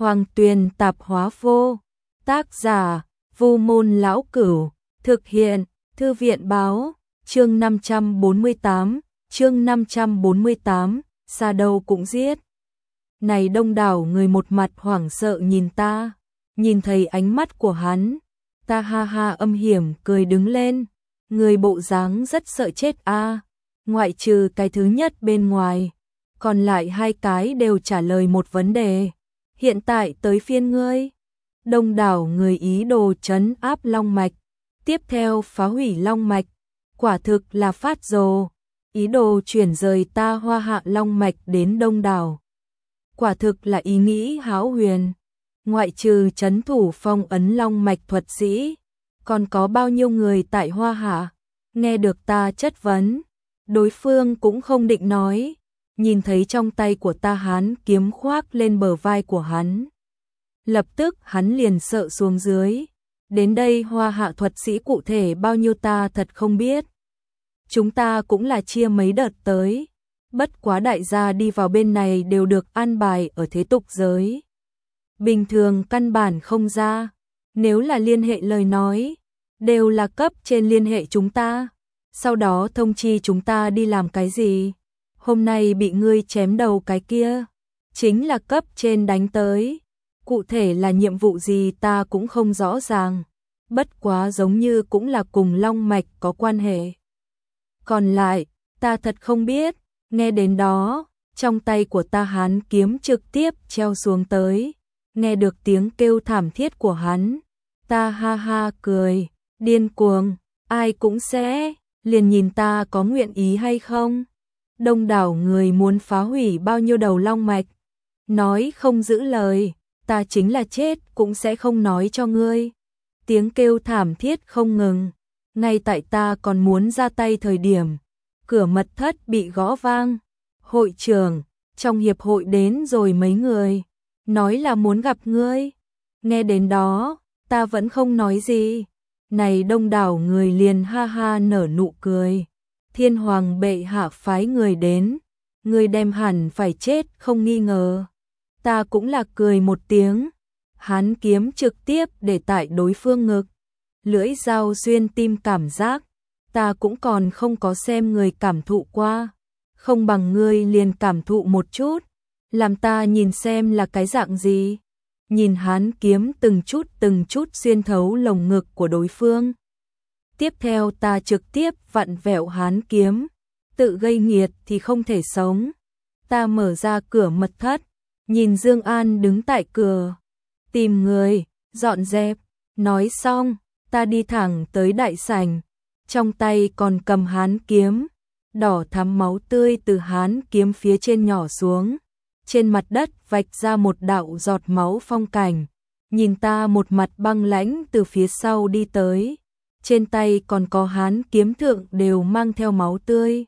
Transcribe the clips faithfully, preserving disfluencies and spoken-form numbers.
Hoàng Tuyền Tạp Hóa Vô. Tác giả Vu Môn Lão Cửu. Thực hiện Thư viện Báo. Chương năm trăm bốn mươi tám. Chương năm trăm bốn mươi tám. Xa đâu cũng giết. Này đông đảo người một mặt hoảng sợ nhìn ta. Nhìn thấy ánh mắt của hắn, ta ha ha âm hiểm cười đứng lên. Người bộ dáng rất sợ chết a. Ngoại trừ cái thứ nhất bên ngoài, còn lại hai cái đều trả lời một vấn đề. Hiện tại tới phiên ngươi. Đông đảo người ý đồ trấn áp long mạch, tiếp theo phá hủy long mạch, quả thực là phát rồ. Ý đồ chuyển rời ta Hoa Hạ long mạch đến đông đảo, quả thực là ý nghĩ hão huyền. Ngoại trừ trấn thủ phong ấn long mạch thuật sĩ, còn có bao nhiêu người tại Hoa Hạ? Nghe được ta chất vấn, đối phương cũng không định nói. Nhìn thấy trong tay của ta hán kiếm khoác lên bờ vai của hắn, lập tức hắn liền sợ xuống dưới. Đến đây Hoa Hạ thuật sĩ cụ thể bao nhiêu ta thật không biết. Chúng ta cũng là chia mấy đợt tới, bất quá đại gia đi vào bên này đều được an bài ở thế tục giới, bình thường căn bản không ra. Nếu là liên hệ lời nói, đều là cấp trên liên hệ chúng ta, sau đó thông chi chúng ta đi làm cái gì. Hôm nay bị ngươi chém đầu cái kia, chính là cấp trên đánh tới. Cụ thể là nhiệm vụ gì ta cũng không rõ ràng, bất quá giống như cũng là cùng long mạch có quan hệ. Còn lại, ta thật không biết. Nghe đến đó, trong tay của ta hán kiếm trực tiếp treo xuống tới. Nghe được tiếng kêu thảm thiết của hắn, ta ha ha cười, điên cuồng, ai cũng sẽ, liền nhìn ta có nguyện ý hay không. Đông đảo người muốn phá hủy bao nhiêu đầu long mạch, nói không giữ lời, ta chính là chết cũng sẽ không nói cho ngươi. Tiếng kêu thảm thiết không ngừng, ngay tại ta còn muốn ra tay thời điểm, cửa mật thất bị gõ vang. Hội trưởng, trong hiệp hội đến rồi mấy người, nói là muốn gặp ngươi. Nghe đến đó, ta vẫn không nói gì. Này đông đảo người liền ha ha nở nụ cười. Thiên hoàng bệ hạ phái người đến, người đem hẳn phải chết không nghi ngờ. Ta cũng là cười một tiếng, hán kiếm trực tiếp để tại đối phương ngực, lưỡi dao xuyên tim cảm giác, ta cũng còn không có xem người cảm thụ qua. Không bằng ngươi liền cảm thụ một chút, làm ta nhìn xem là cái dạng gì. Nhìn hán kiếm từng chút từng chút xuyên thấu lồng ngực của đối phương. Tiếp theo ta trực tiếp vặn vẹo hán kiếm, tự gây nghiệt thì không thể sống. Ta mở ra cửa mật thất, nhìn Dương An đứng tại cửa, tìm người, dọn dẹp. Nói xong, ta đi thẳng tới đại sảnh, trong tay còn cầm hán kiếm, đỏ thắm máu tươi từ hán kiếm phía trên nhỏ xuống. Trên mặt đất vạch ra một đạo giọt máu phong cảnh, nhìn ta một mặt băng lãnh từ phía sau đi tới. Trên tay còn có hán kiếm thượng đều mang theo máu tươi.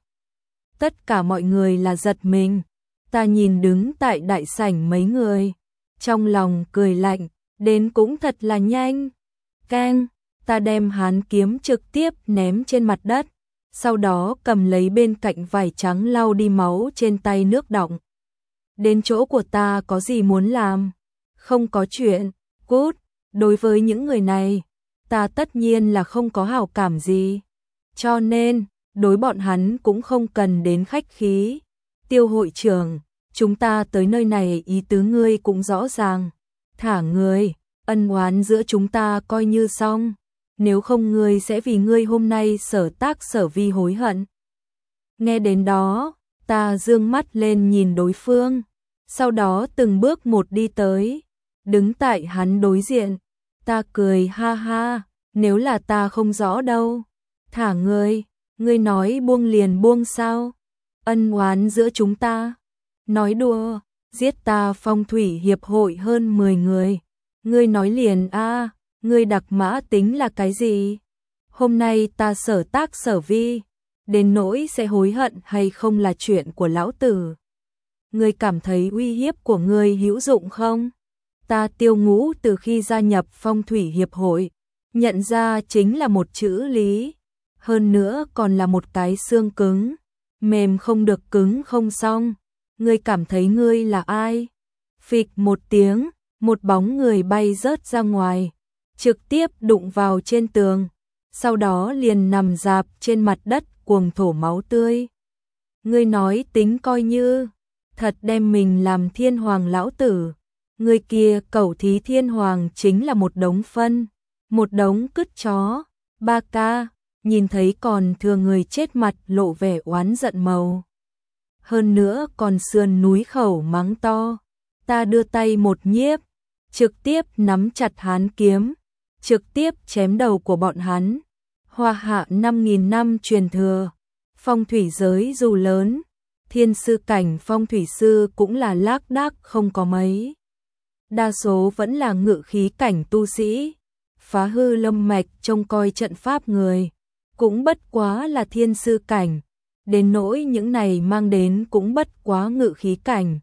Tất cả mọi người là giật mình. Ta nhìn đứng tại đại sảnh mấy người, trong lòng cười lạnh, đến cũng thật là nhanh. Keng, ta đem hán kiếm trực tiếp ném trên mặt đất, sau đó cầm lấy bên cạnh vải trắng lau đi máu trên tay nước đọng. Đến chỗ của ta có gì muốn làm? Không có chuyện. Cút. Đối với những người này, ta tất nhiên là không có hảo cảm gì, cho nên đối bọn hắn cũng không cần đến khách khí. Tiêu hội trưởng, chúng ta tới nơi này ý tứ ngươi cũng rõ ràng, thả người, ân oán giữa chúng ta coi như xong, nếu không ngươi sẽ vì ngươi hôm nay sở tác sở vi hối hận. Nghe đến đó, ta dương mắt lên nhìn đối phương, sau đó từng bước một đi tới, đứng tại hắn đối diện. Ta cười ha ha, nếu là ta không rõ đâu. Thả ngươi, ngươi nói buông liền buông sao? Ân oán giữa chúng ta. Nói đùa, giết ta phong thủy hiệp hội hơn mười người. Ngươi nói liền a, ngươi đặc mã tính là cái gì? Hôm nay ta sở tác sở vi, đến nỗi sẽ hối hận hay không là chuyện của lão tử. Ngươi cảm thấy uy hiếp của ngươi hữu dụng không? Ta Tiêu Ngũ từ khi gia nhập phong thủy hiệp hội, nhận ra chính là một chữ lý, hơn nữa còn là một cái xương cứng, mềm không được cứng không xong. Ngươi cảm thấy ngươi là ai? Phịch một tiếng, một bóng người bay rớt ra ngoài, trực tiếp đụng vào trên tường, sau đó liền nằm rạp trên mặt đất cuồng thổ máu tươi. Ngươi nói tính coi như, thật đem mình làm thiên hoàng lão tử. Người kia cẩu thí thiên hoàng chính là một đống phân, một đống cứt chó. Ba ca, nhìn thấy còn thừa người chết mặt lộ vẻ oán giận màu. Hơn nữa còn sườn núi khẩu mắng to. Ta đưa tay một nhiếp, trực tiếp nắm chặt hán kiếm, trực tiếp chém đầu của bọn hắn. Hoa hạ năm nghìn năm truyền thừa, phong thủy giới dù lớn, thiên sư cảnh phong thủy sư cũng là lác đác không có mấy. Đa số vẫn là ngự khí cảnh tu sĩ, phá hư lâm mạch trông coi trận pháp người, cũng bất quá là thiên sư cảnh, đến nỗi những này mang đến cũng bất quá ngự khí cảnh.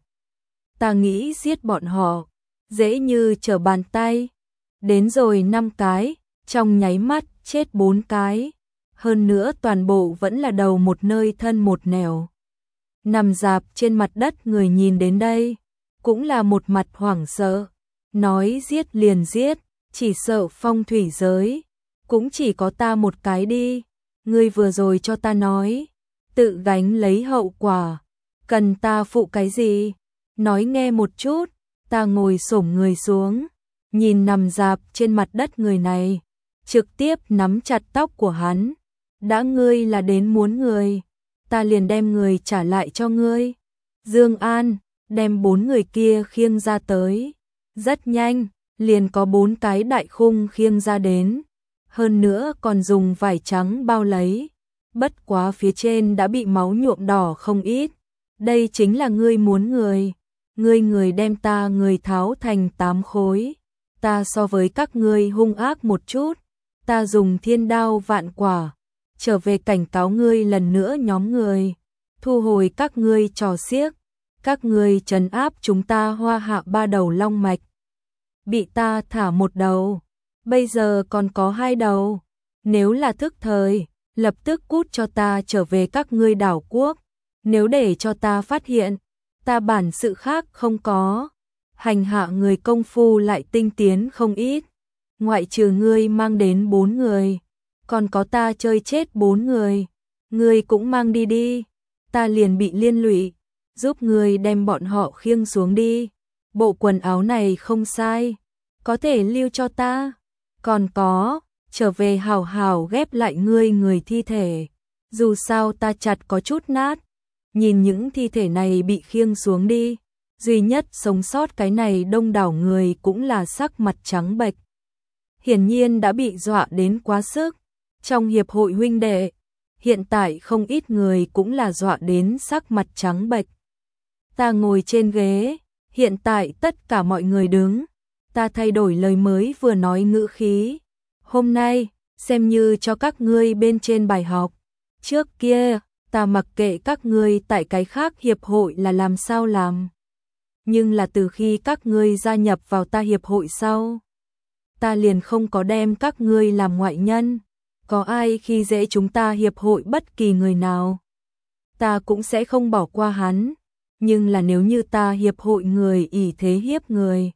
Ta nghĩ giết bọn họ, dễ như trở bàn tay, đến rồi năm cái, trong nháy mắt chết bốn cái, hơn nữa toàn bộ vẫn là đầu một nơi thân một nẻo. Nằm rạp trên mặt đất người nhìn đến đây, cũng là một mặt hoảng sợ, nói giết liền giết, chỉ sợ phong thủy giới, cũng chỉ có ta một cái đi, ngươi vừa rồi cho ta nói, tự gánh lấy hậu quả, cần ta phụ cái gì, nói nghe một chút. Ta ngồi xổm người xuống, nhìn nằm rạp trên mặt đất người này, trực tiếp nắm chặt tóc của hắn, đã ngươi là đến muốn người, ta liền đem người trả lại cho ngươi. Dương An đem bốn người kia khiêng ra tới, rất nhanh, liền có bốn cái đại khung khiêng ra đến, hơn nữa còn dùng vải trắng bao lấy, bất quá phía trên đã bị máu nhuộm đỏ không ít, đây chính là ngươi muốn người, ngươi người đem ta người tháo thành tám khối, ta so với các ngươi hung ác một chút, ta dùng thiên đao vạn quả, trở về cảnh cáo ngươi lần nữa nhóm người, thu hồi các ngươi trò xiếc, các ngươi trấn áp chúng ta Hoa Hạ ba đầu long mạch. Bị ta thả một đầu, bây giờ còn có hai đầu, nếu là thức thời, lập tức cút cho ta trở về các ngươi đảo quốc, nếu để cho ta phát hiện, ta bản sự khác không có, hành hạ người công phu lại tinh tiến không ít, ngoại trừ ngươi mang đến bốn người, còn có ta chơi chết bốn người, ngươi cũng mang đi đi, ta liền bị liên lụy, giúp ngươi đem bọn họ khiêng xuống đi, bộ quần áo này không sai, có thể lưu cho ta, còn có, trở về hảo hảo ghép lại ngươi người thi thể, dù sao ta chặt có chút nát, nhìn những thi thể này bị khiêng xuống đi, duy nhất sống sót cái này đông đảo người cũng là sắc mặt trắng bệch. Hiển nhiên đã bị dọa đến quá sức, trong hiệp hội huynh đệ, hiện tại không ít người cũng là dọa đến sắc mặt trắng bệch. Ta ngồi trên ghế, hiện tại tất cả mọi người đứng, ta thay đổi lời mới vừa nói ngữ khí. Hôm nay, xem như cho các ngươi bên trên bài học. Trước kia, ta mặc kệ các ngươi tại cái khác hiệp hội là làm sao làm. Nhưng là từ khi các ngươi gia nhập vào ta hiệp hội sau, ta liền không có đem các ngươi làm ngoại nhân. Có ai khi dễ chúng ta hiệp hội bất kỳ người nào, ta cũng sẽ không bỏ qua hắn. Nhưng là nếu như ta hiệp hội người ỷ thế hiếp người,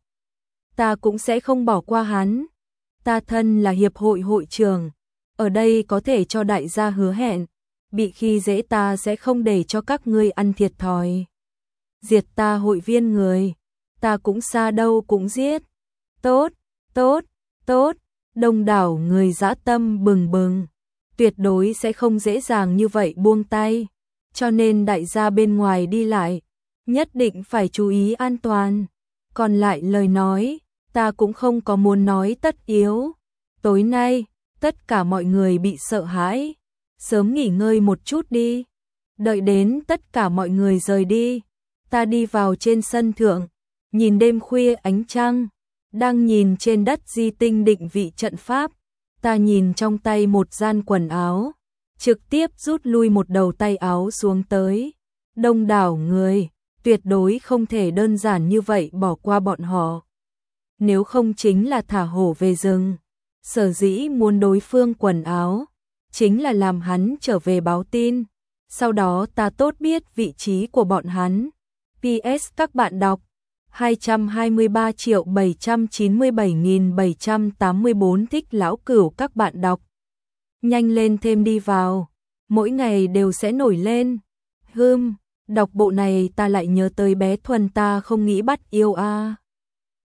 ta cũng sẽ không bỏ qua hắn. Ta thân là hiệp hội hội trưởng, ở đây có thể cho đại gia hứa hẹn, bị khi dễ ta sẽ không để cho các ngươi ăn thiệt thòi. Diệt ta hội viên người, ta cũng xa đâu cũng giết. Tốt, tốt, tốt, đông đảo người dã tâm bừng bừng, tuyệt đối sẽ không dễ dàng như vậy buông tay, cho nên đại gia bên ngoài đi lại, nhất định phải chú ý an toàn. Còn lại lời nói, ta cũng không có muốn nói tất yếu. Tối nay, tất cả mọi người bị sợ hãi, sớm nghỉ ngơi một chút đi. Đợi đến tất cả mọi người rời đi, ta đi vào trên sân thượng, nhìn đêm khuya ánh trăng, đang nhìn trên đất di tinh định vị trận pháp, ta nhìn trong tay một gian quần áo, trực tiếp rút lui một đầu tay áo xuống tới. Đông đảo người, tuyệt đối không thể đơn giản như vậy bỏ qua bọn họ. Nếu không chính là thả hổ về rừng, sở dĩ muốn đối phương quần áo, chính là làm hắn trở về báo tin, sau đó ta tốt biết vị trí của bọn hắn. pê ét các bạn đọc, hai trăm hai mươi ba triệu bảy trăm chín mươi bảy nghìn bảy trăm tám mươi bốn thích lão cửu các bạn đọc. Nhanh lên thêm đi vào, mỗi ngày đều sẽ nổi lên. Hưm, đọc bộ này ta lại nhớ tới bé Thuần ta không nghĩ bắt yêu a. À.